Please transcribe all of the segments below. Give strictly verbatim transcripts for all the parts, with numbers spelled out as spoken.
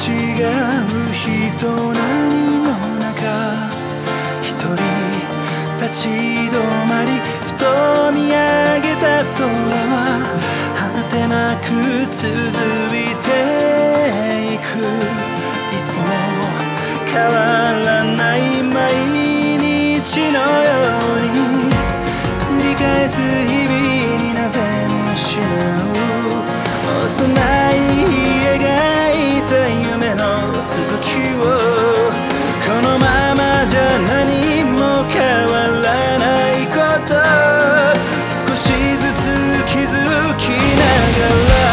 違う人波の中一人立ち止まりふと見上げた空は果てなく続いていくいつも変わらない毎日のように繰り返す日々になぜ見失う幼い描いた夢の続きをこのままじゃ何も変わらないこと少しずつ気づきながら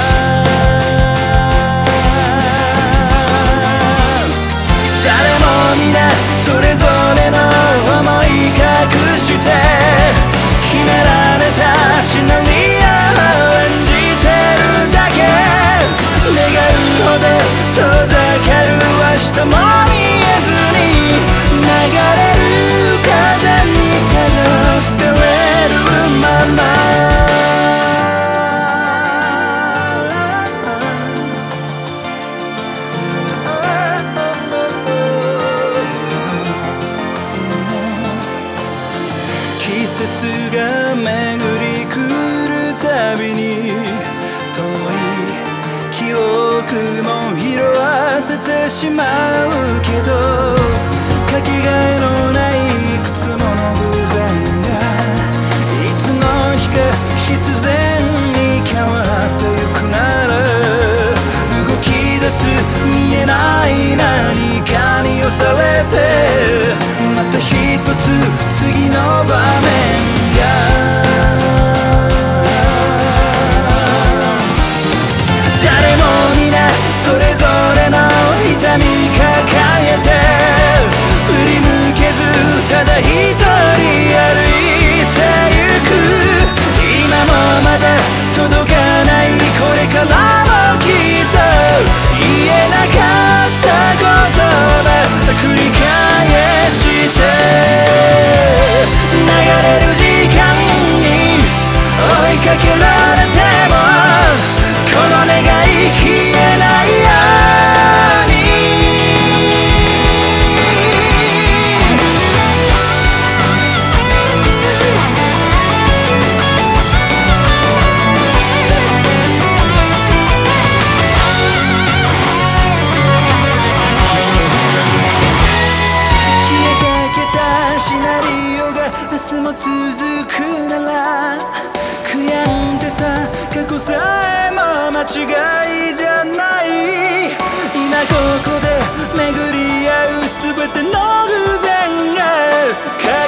誰も皆それぞれの思い隠して決められたシナリオを演じてるだけ願うほど遠ざかる明日も見えずに流れる風にただ吹かれるまま季節が巡り来るたびに遠い記憶も拾わせてしまうけどかけがえのないいくつもの偶然がいつの日か必然に変わってゆくなら動き出す見えない何かに押されてまた一つ次の場面がそれぞれの痛み抱えて振り向けずただ一人歩いてゆく今もまだ届かないこれからもきっと言えなかった言葉繰り返して流れる時間に追いかけられてもこの願い消えないように消えかけたシナリオが明日も続くなら悔やんでた過去さえも間違いじゃない今ここで巡り合う全ての偶然が